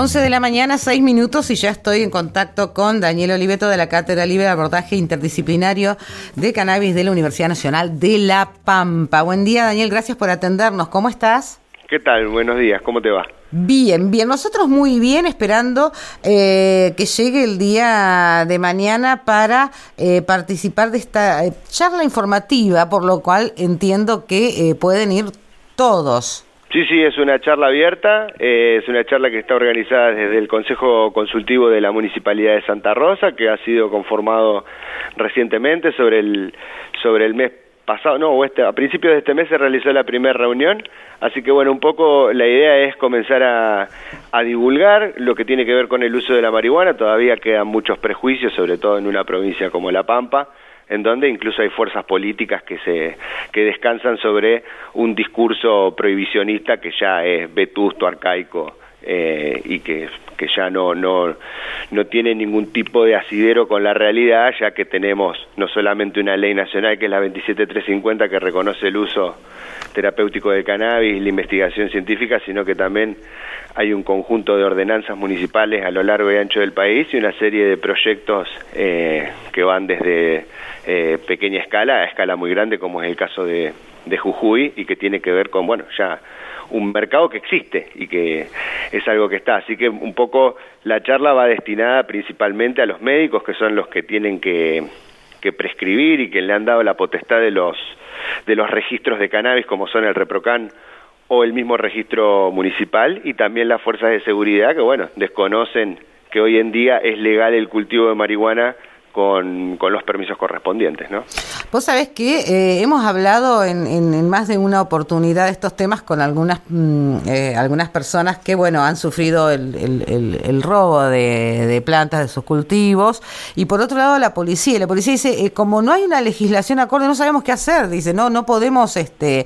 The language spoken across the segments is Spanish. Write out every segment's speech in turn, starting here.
11 de la mañana, 6 minutos, y ya estoy en contacto con Daniel Oliveto de la Cátedra Libre de Abordaje Interdisciplinario de Cannabis de la Universidad Nacional de La Pampa. Buen día, Daniel, gracias por atendernos. ¿Cómo estás? ¿Qué tal? Buenos días, ¿cómo te va? Bien, bien. Nosotros muy bien, esperando que llegue el día de mañana para participar de esta charla informativa, por lo cual entiendo que pueden ir todos. Sí, es una charla abierta, es una charla que está organizada desde el Consejo Consultivo de la Municipalidad de Santa Rosa, que ha sido conformado recientemente sobre el mes pasado, a principios de este mes se realizó la primera reunión, así que bueno, un poco la idea es comenzar a divulgar lo que tiene que ver con el uso de la marihuana. Todavía quedan muchos prejuicios, sobre todo en una provincia como La Pampa, en donde incluso hay fuerzas políticas que descansan sobre un discurso prohibicionista que ya es vetusto, arcaico, y que ya no tiene ningún tipo de asidero con la realidad, ya que tenemos no solamente una ley nacional, que es la 27350, que reconoce el uso terapéutico del cannabis y la investigación científica, sino que también hay un conjunto de ordenanzas municipales a lo largo y ancho del país y una serie de proyectos que van desde pequeña escala a escala muy grande, como es el caso de Jujuy, y que tiene que ver con, ya un mercado que existe y que es algo que está. Así que un poco la charla va destinada principalmente a los médicos, que son los que tienen que prescribir y que le han dado la potestad de los registros de cannabis, como son el ReproCan o el mismo registro municipal, y también las fuerzas de seguridad que, desconocen que hoy en día es legal el cultivo de marihuana con los permisos correspondientes, ¿no? Vos sabés que hemos hablado en más de una oportunidad de estos temas con algunas personas que, han sufrido el robo de plantas de sus cultivos, y por otro lado la policía dice, como no hay una legislación acorde, no sabemos qué hacer, dice, no podemos,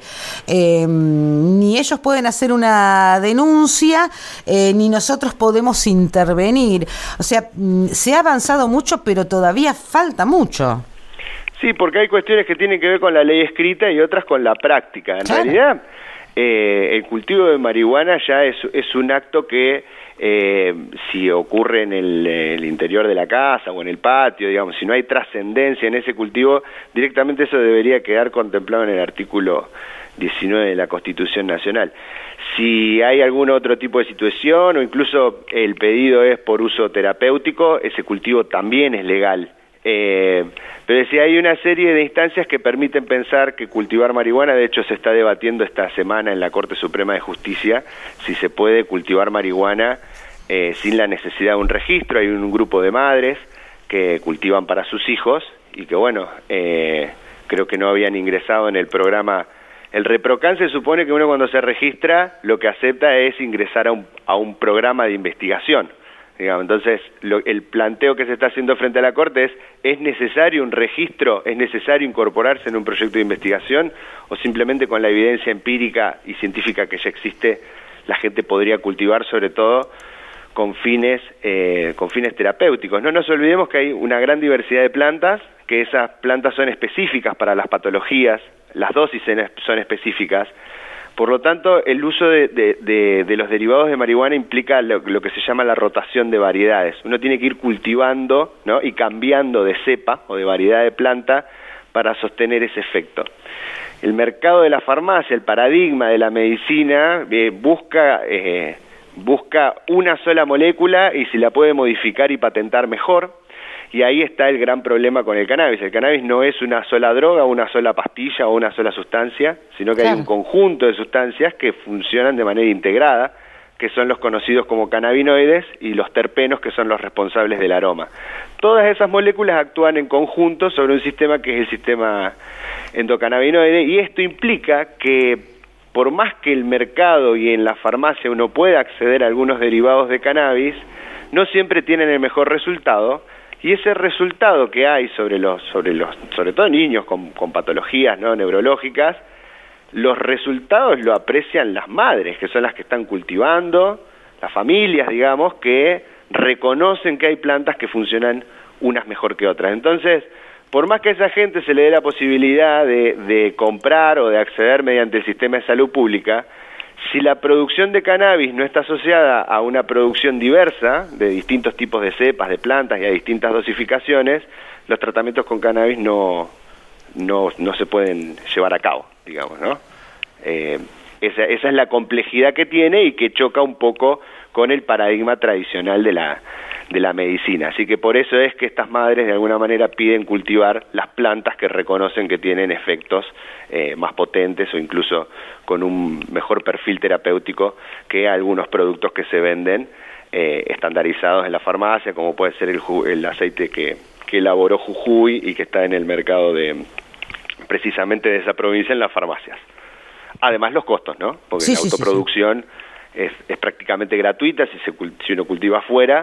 ni ellos pueden hacer una denuncia, ni nosotros podemos intervenir. O sea, se ha avanzado mucho, pero todavía falta mucho. Sí, porque hay cuestiones que tienen que ver con la ley escrita y otras con la práctica. En realidad, el cultivo de marihuana ya es un acto que, si ocurre en el interior de la casa o en el patio, digamos, si no hay trascendencia en ese cultivo, directamente eso debería quedar contemplado en el artículo 19 de la Constitución Nacional. Si hay algún otro tipo de situación, o incluso el pedido es por uso terapéutico, ese cultivo también es legal. Pero si hay una serie de instancias que permiten pensar que cultivar marihuana, de hecho se está debatiendo esta semana en la Corte Suprema de Justicia si se puede cultivar marihuana sin la necesidad de un registro. Hay un grupo de madres que cultivan para sus hijos y que creo que no habían ingresado en el programa. El ReproCan se supone que uno, cuando se registra, lo que acepta es ingresar a un programa de investigación. Entonces, el planteo que se está haciendo frente a la Corte ¿es necesario un registro? ¿Es necesario incorporarse en un proyecto de investigación? ¿O simplemente con la evidencia empírica y científica que ya existe, la gente podría cultivar, sobre todo con fines terapéuticos? No nos olvidemos que hay una gran diversidad de plantas, que esas plantas son específicas para las patologías, las dosis son específicas. Por lo tanto, el uso de los derivados de marihuana implica lo que se llama la rotación de variedades. Uno tiene que ir cultivando, ¿no?, y cambiando de cepa o de variedad de planta para sostener ese efecto. El mercado de la farmacia, el paradigma de la medicina, busca una sola molécula y si la puede modificar y patentar, mejor. Y ahí está el gran problema con el cannabis. El cannabis no es una sola droga, una sola pastilla o una sola sustancia, sino que hay un conjunto de sustancias que funcionan de manera integrada, que son los conocidos como cannabinoides, y los terpenos, que son los responsables del aroma. Todas esas moléculas actúan en conjunto sobre un sistema que es el sistema endocannabinoide, y esto implica que, por más que el mercado y en la farmacia uno pueda acceder a algunos derivados de cannabis, no siempre tienen el mejor resultado. Y ese resultado que hay sobre todo niños con patologías, ¿no?, neurológicas, los resultados lo aprecian las madres, que son las que están cultivando, las familias, digamos, que reconocen que hay plantas que funcionan unas mejor que otras. Entonces, por más que a esa gente se le dé la posibilidad de comprar o de acceder mediante el sistema de salud pública, Si la producción de cannabis no está asociada a una producción diversa de distintos tipos de cepas, de plantas y a distintas dosificaciones, los tratamientos con cannabis no se pueden llevar a cabo, digamos, ¿no? Esa es la complejidad que tiene y que choca un poco con el paradigma tradicional de la medicina. Así que por eso es que estas madres de alguna manera piden cultivar las plantas que reconocen que tienen efectos más potentes o incluso con un mejor perfil terapéutico que algunos productos que se venden estandarizados en la farmacia, como puede ser el aceite que elaboró Jujuy y que está en el mercado precisamente de esa provincia en las farmacias. Además los costos, ¿no? Porque la autoproducción es prácticamente gratuita si uno cultiva afuera,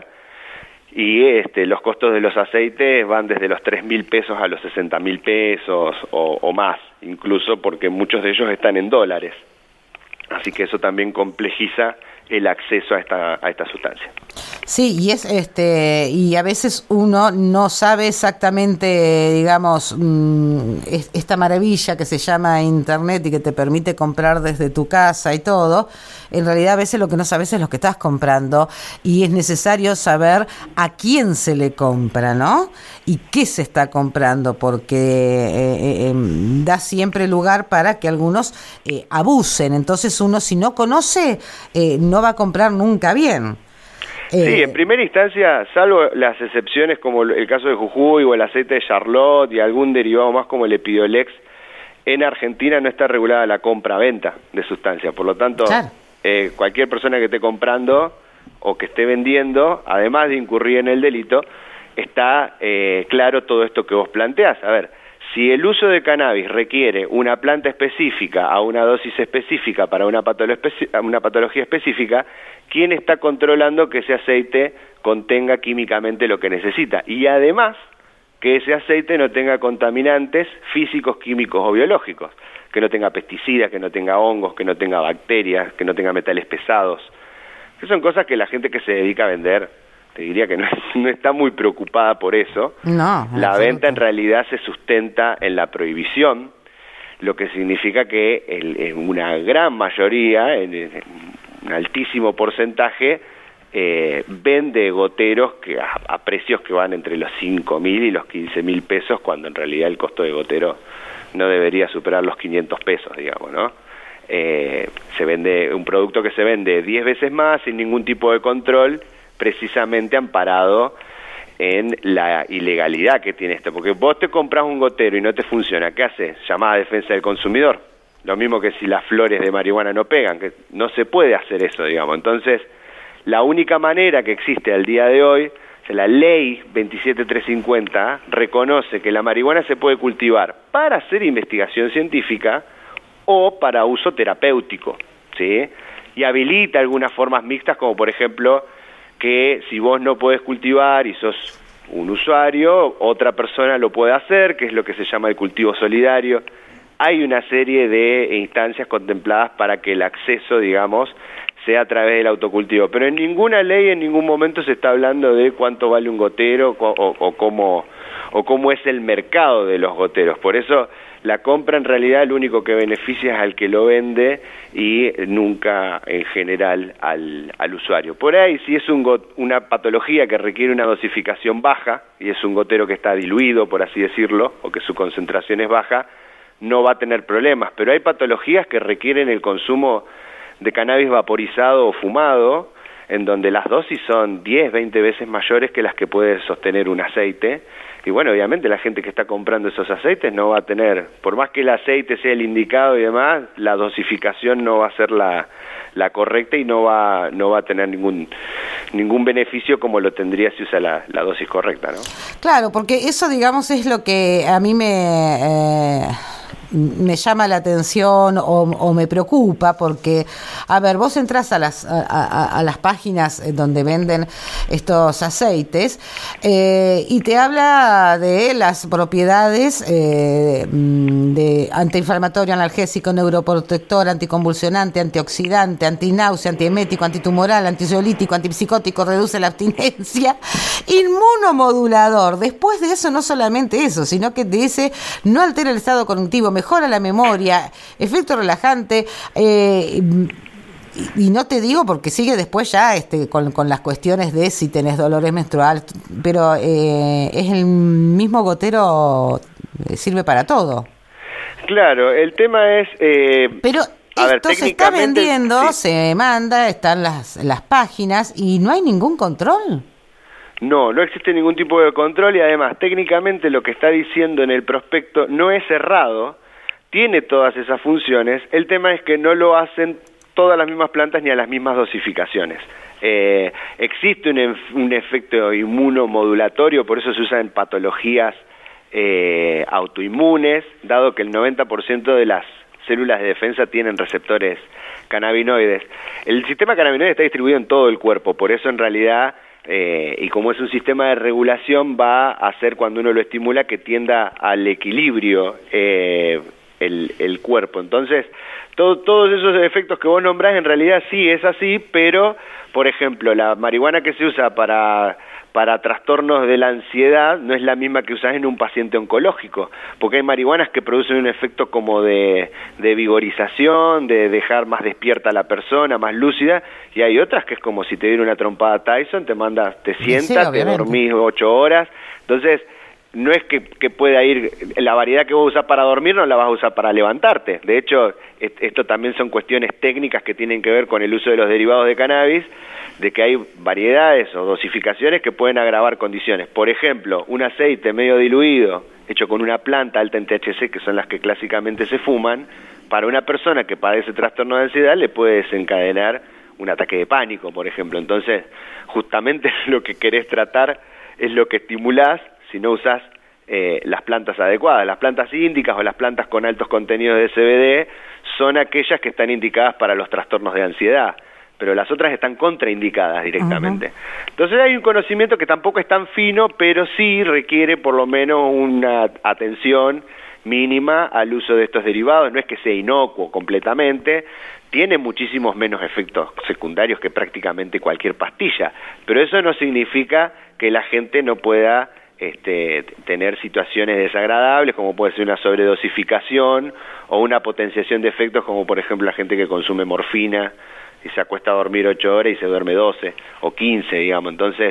y los costos de los aceites van desde los 3.000 pesos a los 60.000 pesos o más, incluso porque muchos de ellos están en dólares. Así que eso también complejiza el acceso a esta sustancia. Sí, y a veces uno no sabe exactamente, digamos, esta maravilla que se llama Internet y que te permite comprar desde tu casa y todo. En realidad a veces lo que no sabes es lo que estás comprando y es necesario saber a quién se le compra, ¿no? Y qué se está comprando, porque da siempre lugar para que algunos abusen. Entonces uno, si no conoce, no va a comprar nunca bien. Sí, en primera instancia, salvo las excepciones como el caso de Jujuy o el aceite de Charlotte y algún derivado más como el Epidiolex, en Argentina no está regulada la compra-venta de sustancias. Por lo tanto, claro, cualquier persona que esté comprando o que esté vendiendo, además de incurrir en el delito, está claro todo esto que vos planteás. A ver, si el uso de cannabis requiere una planta específica a una dosis específica para una patología específica, ¿quién está controlando que ese aceite contenga químicamente lo que necesita? Y además, que ese aceite no tenga contaminantes físicos, químicos o biológicos, que no tenga pesticidas, que no tenga hongos, que no tenga bacterias, que no tenga metales pesados, que son cosas que la gente que se dedica a vender, te diría que no está muy preocupada por eso. No, la venta en realidad se sustenta en la prohibición, lo que significa que en una gran mayoría, en un altísimo porcentaje, vende goteros que a precios que van entre los 5.000 y los 15.000 pesos, cuando en realidad el costo de gotero no debería superar los 500 pesos, digamos, ¿no? Se vende un producto que se vende 10 veces más sin ningún tipo de control, precisamente amparado en la ilegalidad que tiene esto, porque vos te compras un gotero y no te funciona, ¿qué haces? Llamás a defensa del consumidor, lo mismo que si las flores de marihuana no pegan, que no se puede hacer eso, digamos. Entonces, la única manera que existe al día de hoy, la ley 27350 reconoce que la marihuana se puede cultivar para hacer investigación científica o para uso terapéutico, ¿sí? Y habilita algunas formas mixtas, como por ejemplo que si vos no podés cultivar y sos un usuario, otra persona lo puede hacer, que es lo que se llama el cultivo solidario. Hay una serie de instancias contempladas para que el acceso, digamos, sea a través del autocultivo, pero en ninguna ley, en ningún momento se está hablando de cuánto vale un gotero o cómo es el mercado de los goteros. Por eso la compra en realidad lo único que beneficia es al que lo vende y nunca en general al usuario. Por ahí, si es una patología que requiere una dosificación baja y es un gotero que está diluido, por así decirlo, o que su concentración es baja, no va a tener problemas, pero hay patologías que requieren el consumo de cannabis vaporizado o fumado, en donde las dosis son 10, 20 veces mayores que las que puede sostener un aceite. Y bueno, obviamente la gente que está comprando esos aceites no va a tener, por más que el aceite sea el indicado y demás, la dosificación no va a ser la correcta y no va a tener ningún beneficio como lo tendría si usa la dosis correcta, ¿no? Claro, porque eso, digamos, es lo que a mí me llama la atención o me preocupa, porque, a ver, vos entras a las páginas donde venden estos aceites y te habla de las propiedades de antiinflamatorio, analgésico, neuroprotector, anticonvulsionante, antioxidante, antináusea, antiemético, antitumoral, antisolítico, antipsicótico, reduce la abstinencia, inmunomodulador. Después de eso, no solamente eso, sino que te dice no altera el estado cognitivo, mejora la memoria, efecto relajante, Y no te digo porque sigue después ya con las cuestiones de si tenés dolores menstruales, pero es el mismo gotero, sirve para todo. Claro, el tema es... pero esto se está vendiendo, sí. Se manda, están las páginas y no hay ningún control. No existe ningún tipo de control y además técnicamente lo que está diciendo en el prospecto no es errado, tiene todas esas funciones, el tema es que no lo hacen todas las mismas plantas ni a las mismas dosificaciones. Existe un efecto inmunomodulatorio, por eso se usa en patologías autoinmunes, dado que el 90% de las células de defensa tienen receptores cannabinoides. El sistema cannabinoide está distribuido en todo el cuerpo, por eso en realidad... y como es un sistema de regulación, va a hacer cuando uno lo estimula que tienda al equilibrio el cuerpo. Entonces, todos esos efectos que vos nombrás, en realidad sí es así, pero, por ejemplo, la marihuana que se usa para trastornos de la ansiedad no es la misma que usás en un paciente oncológico, porque hay marihuanas que producen un efecto como de vigorización, de dejar más despierta a la persona, más lúcida, y hay otras que es como si te diera una trompada Tyson, te sientas, te dormís 8 horas, entonces no es que pueda ir, la variedad que vos usás para dormir no la vas a usar para levantarte, de hecho esto también son cuestiones técnicas que tienen que ver con el uso de los derivados de cannabis, de que hay variedades o dosificaciones que pueden agravar condiciones. Por ejemplo, un aceite medio diluido, hecho con una planta alta en THC, que son las que clásicamente se fuman, para una persona que padece trastorno de ansiedad le puede desencadenar un ataque de pánico, por ejemplo. Entonces, justamente lo que querés tratar es lo que estimulás si no usás las plantas adecuadas. Las plantas índicas o las plantas con altos contenidos de CBD son aquellas que están indicadas para los trastornos de ansiedad, pero las otras están contraindicadas directamente. Entonces hay un conocimiento que tampoco es tan fino, pero sí requiere por lo menos una atención mínima al uso de estos derivados. No es que sea inocuo completamente, tiene muchísimos menos efectos secundarios que prácticamente cualquier pastilla, pero eso no significa que la gente no pueda tener situaciones desagradables, como puede ser una sobredosificación o una potenciación de efectos, como por ejemplo la gente que consume morfina y se acuesta a dormir 8 horas y se duerme 12 o 15, digamos. Entonces,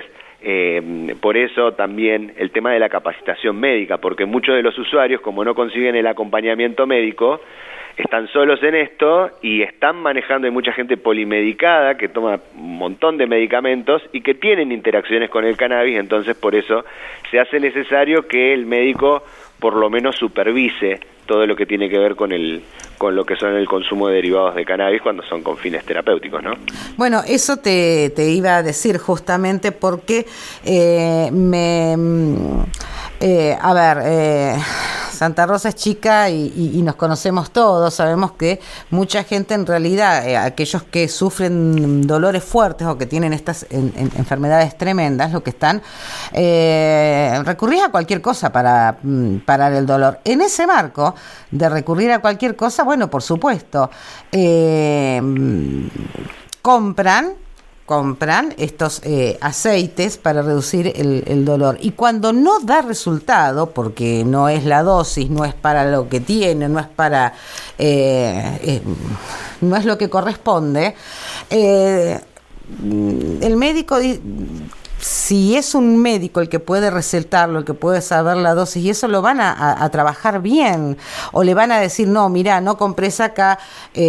por eso también el tema de la capacitación médica, porque muchos de los usuarios, como no consiguen el acompañamiento médico, están solos en esto y están manejando, hay mucha gente polimedicada que toma un montón de medicamentos y que tienen interacciones con el cannabis, entonces por eso se hace necesario que el médico por lo menos supervise todo lo que tiene que ver con lo que son el consumo de derivados de cannabis cuando son con fines terapéuticos, ¿no? Bueno, eso te iba a decir justamente porque Santa Rosa es chica y nos conocemos todos, sabemos que mucha gente en realidad, aquellos que sufren dolores fuertes o que tienen estas enfermedades tremendas, lo que están, recurrís a cualquier cosa para parar el dolor. En ese marco de recurrir a cualquier cosa, bueno, por supuesto, compran estos aceites para reducir el dolor. Y cuando no da resultado, porque no es la dosis, no es para lo que tiene, no es para no es lo que corresponde, el médico, si es un médico el que puede recetarlo, el que puede saber la dosis, y eso lo van a trabajar bien, o le van a decir, no, mirá, no compres acá,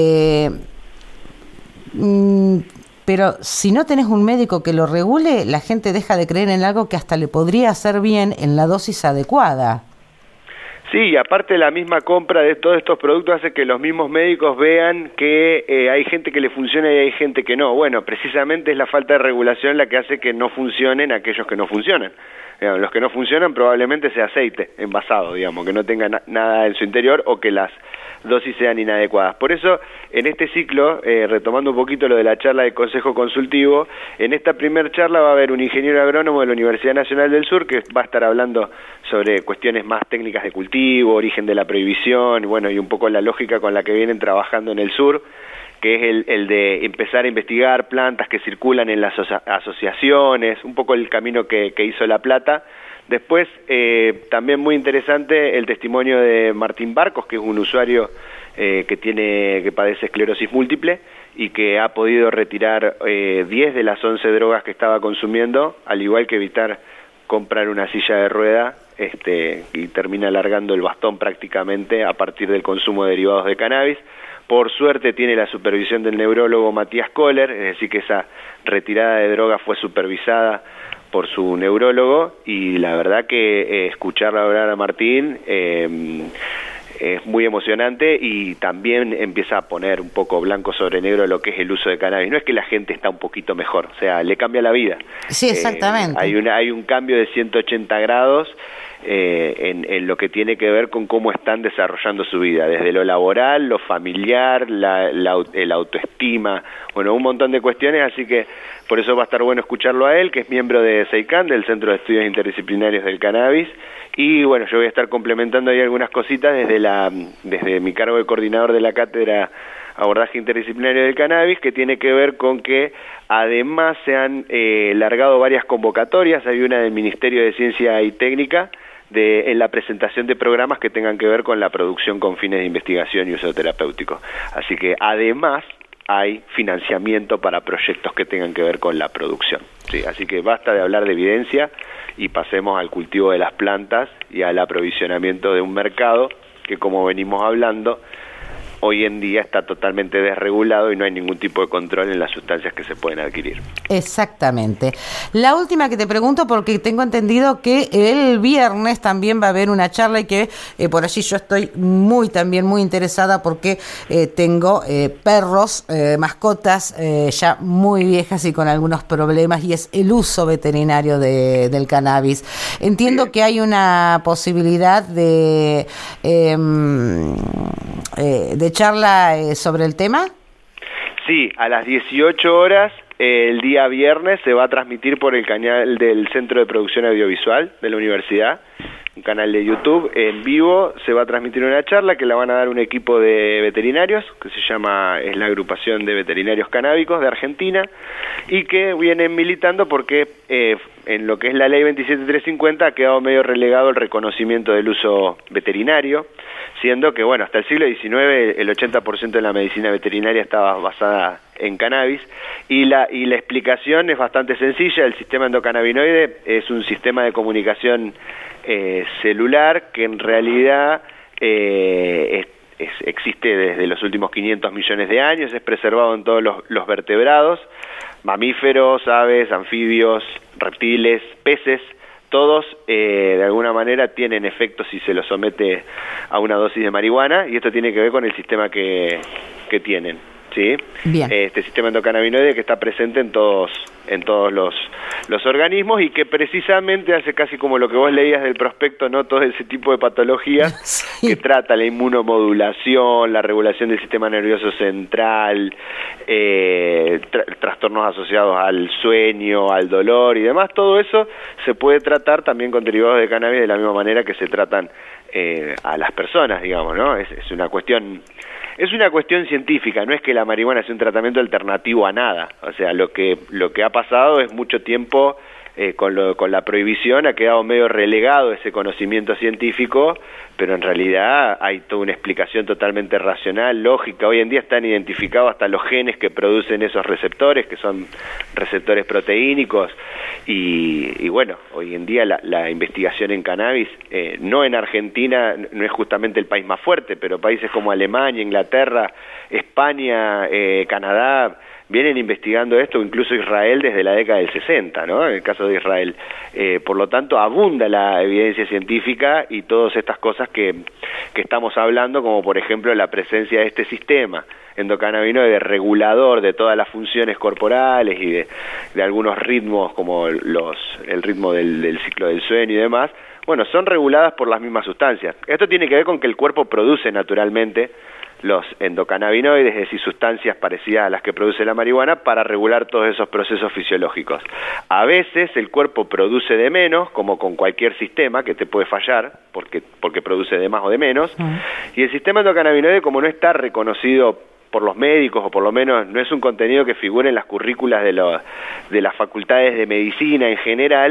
pero si no tenés un médico que lo regule, la gente deja de creer en algo que hasta le podría hacer bien en la dosis adecuada. Sí, y aparte la misma compra de todos estos productos hace que los mismos médicos vean que hay gente que le funciona y hay gente que no. Bueno, precisamente es la falta de regulación la que hace que no funcionen aquellos que no funcionan. Digamos, los que no funcionan probablemente sea aceite envasado, digamos, que no tenga nada en su interior o que las dosis sean inadecuadas. Por eso, en este ciclo, retomando un poquito lo de la charla de Consejo Consultivo, en esta primer charla va a haber un ingeniero agrónomo de la Universidad Nacional del Sur que va a estar hablando sobre cuestiones más técnicas de cultivo, origen de la prohibición, bueno, y un poco la lógica con la que vienen trabajando en el sur, que es el de empezar a investigar plantas que circulan en las asociaciones, un poco el camino que hizo La Plata. Después, también muy interesante el testimonio de Martín Barcos, que es un usuario que padece esclerosis múltiple y que ha podido retirar 10 de las 11 drogas que estaba consumiendo, al igual que evitar comprar una silla de rueda, y termina alargando el bastón prácticamente a partir del consumo de derivados de cannabis. Por suerte tiene la supervisión del neurólogo Matías Kohler, es decir que esa retirada de drogas fue supervisada por su neurólogo, y la verdad que escucharla hablar a Martín es muy emocionante, y también empieza a poner un poco blanco sobre negro lo que es el uso de cannabis. No es que la gente está un poquito mejor, o sea, le cambia la vida. Sí, exactamente. Hay un cambio de 180 grados en lo que tiene que ver con cómo están desarrollando su vida, desde lo laboral, lo familiar, el autoestima, bueno, un montón de cuestiones, así que por eso va a estar bueno escucharlo a él, que es miembro de CEICAN, del Centro de Estudios Interdisciplinarios del Cannabis, y bueno, yo voy a estar complementando ahí algunas cositas desde mi cargo de coordinador de la cátedra Abordaje Interdisciplinario del Cannabis, que tiene que ver con que además se han largado varias convocatorias. Hay una del Ministerio de Ciencia y Técnica en la presentación de programas que tengan que ver con la producción con fines de investigación y uso terapéutico. Así que además hay financiamiento para proyectos que tengan que ver con la producción. Sí, así que basta de hablar de evidencia y pasemos al cultivo de las plantas y al aprovisionamiento de un mercado que, como venimos hablando, hoy en día está totalmente desregulado y no hay ningún tipo de control en las sustancias que se pueden adquirir. Exactamente. La última que te pregunto, porque tengo entendido que el viernes también va a haber una charla y que por allí yo estoy también muy interesada porque tengo perros, mascotas ya muy viejas y con algunos problemas, y es el uso veterinario del cannabis. Entiendo que hay una posibilidad de charla sobre el tema. Sí, a las 18 horas el día viernes se va a transmitir por el canal del Centro de Producción Audiovisual de la Universidad, un canal de YouTube en vivo. Se va a transmitir una charla que la van a dar un equipo de veterinarios que es la Agrupación de Veterinarios Canábicos de Argentina, y que vienen militando porque en lo que es la ley 27350 ha quedado medio relegado el reconocimiento del uso veterinario, siendo que, bueno, hasta el siglo XIX el 80% de la medicina veterinaria estaba basada en cannabis, y la explicación es bastante sencilla. El sistema endocannabinoide es un sistema de comunicación celular que en realidad existe desde los últimos 500 millones de años, es preservado en todos los vertebrados, mamíferos, aves, anfibios, reptiles, peces. Todos de alguna manera tienen efectos si se los somete a una dosis de marihuana, y esto tiene que ver con el sistema que tienen, ¿sí? Bien. Este sistema endocannabinoide que está presente en todos los organismos, y que precisamente hace casi como lo que vos leías del prospecto, ¿no? Todo ese tipo de patologías sí, que trata la inmunomodulación, la regulación del sistema nervioso central, trastornos asociados al sueño, al dolor y demás. Todo eso se puede tratar también con derivados de cannabis de la misma manera que se tratan a las personas, digamos, ¿no? Es una cuestión científica, no es que la marihuana sea un tratamiento alternativo a nada. O sea, lo que ha pasado es mucho tiempo con la prohibición ha quedado medio relegado ese conocimiento científico, pero en realidad hay toda una explicación totalmente racional, lógica. Hoy en día están identificados hasta los genes que producen esos receptores, que son receptores proteínicos, y bueno, hoy en día la investigación en cannabis, no en Argentina, no es justamente el país más fuerte, pero países como Alemania, Inglaterra, España, Canadá, vienen investigando esto, incluso Israel desde la década del 60, ¿no? En el caso de Israel. Por lo tanto, abunda la evidencia científica y todas estas cosas que estamos hablando, como por ejemplo la presencia de este sistema endocannabinoide regulador de todas las funciones corporales y de algunos ritmos, como el ritmo del ciclo del sueño y demás. Bueno, son reguladas por las mismas sustancias. Esto tiene que ver con que el cuerpo produce naturalmente los endocannabinoides, es decir, sustancias parecidas a las que produce la marihuana, para regular todos esos procesos fisiológicos. A veces el cuerpo produce de menos, como con cualquier sistema que te puede fallar, porque produce de más o de menos, y el sistema endocannabinoide, como no está reconocido por los médicos, o por lo menos no es un contenido que figure en las currículas de las facultades de medicina en general,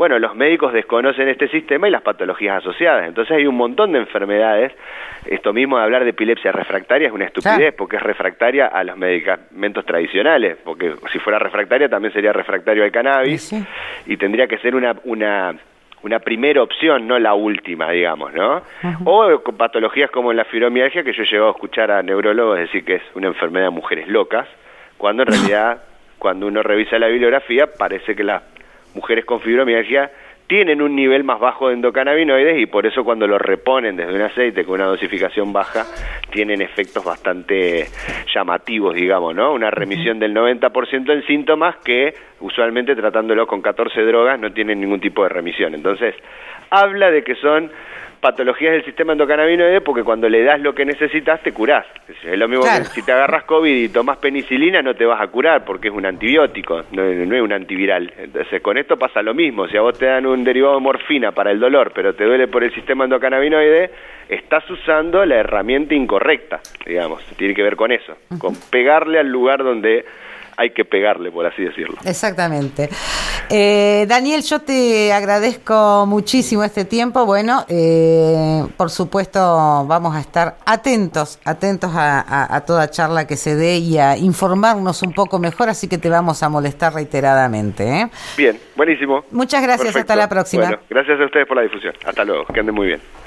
bueno, los médicos desconocen este sistema y las patologías asociadas. Entonces hay un montón de enfermedades. Esto mismo de hablar de epilepsia refractaria es una estupidez, porque es refractaria a los medicamentos tradicionales, porque si fuera refractaria también sería refractario al cannabis, y tendría que ser una primera opción, no la última, digamos, ¿no? O con patologías como la fibromialgia, que yo he llegado a escuchar a neurólogos decir que es una enfermedad de mujeres locas, cuando en realidad, cuando uno revisa la bibliografía, parece que las mujeres con fibromialgia tienen un nivel más bajo de endocannabinoides y por eso cuando lo reponen desde un aceite con una dosificación baja, tienen efectos bastante llamativos, digamos, ¿no? Una remisión del 90% en síntomas que usualmente tratándolo con 14 drogas no tienen ningún tipo de remisión. Entonces, habla de que son patologías del sistema endocannabinoide porque cuando le das lo que necesitas te curás. Es lo mismo que si te agarras COVID y tomas penicilina no te vas a curar porque es un antibiótico, no es un antiviral. Entonces con esto pasa lo mismo, si a vos te dan un derivado de morfina para el dolor pero te duele por el sistema endocannabinoide, estás usando la herramienta incorrecta, digamos, tiene que ver con eso, con pegarle al lugar donde hay que pegarle, por así decirlo. Exactamente. Daniel, yo te agradezco muchísimo este tiempo. Bueno, por supuesto vamos a estar atentos a toda charla que se dé y a informarnos un poco mejor, así que te vamos a molestar reiteradamente. Bien, buenísimo. Muchas gracias, perfecto. Hasta la próxima. Bueno, gracias a ustedes por la difusión. Hasta luego, que anden muy bien.